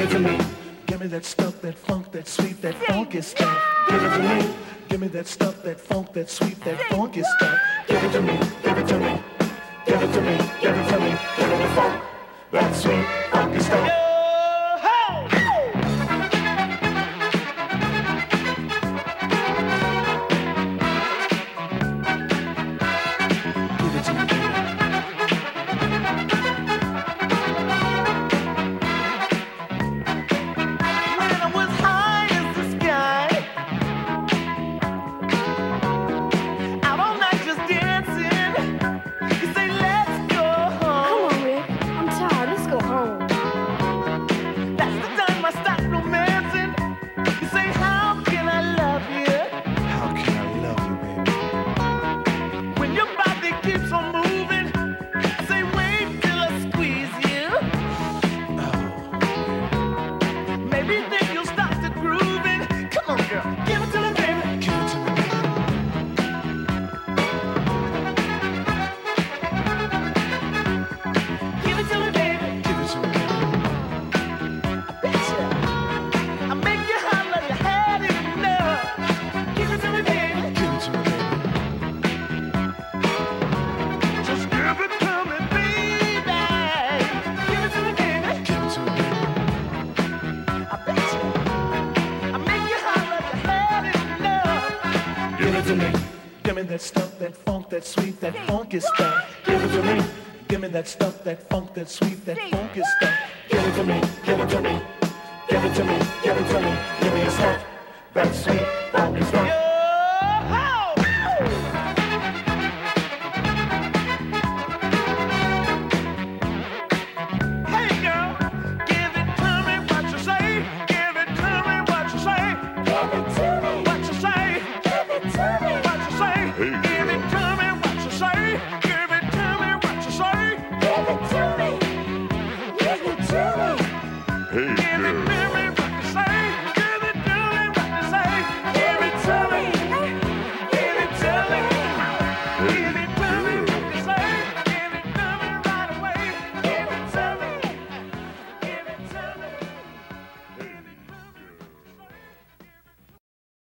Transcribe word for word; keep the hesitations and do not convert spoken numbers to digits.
it to me. Give me that stuff, that funk, that sweet, that funky stuff. Give it to me. Give me that stuff, that funk, that sweet, that funky stuff. Give it to me, give it to me. Give it to me, give it to me. Give me the funk, that sweet, funky stuff. That stuff, that funk, that sweet, that funky stuff. Give it to me. Give me that stuff, that funk, that sweet, that funky stuff. Give it to me. Give it to me. Give it to me. Give it to me. Give me a stuff, that sweet, funky stuff.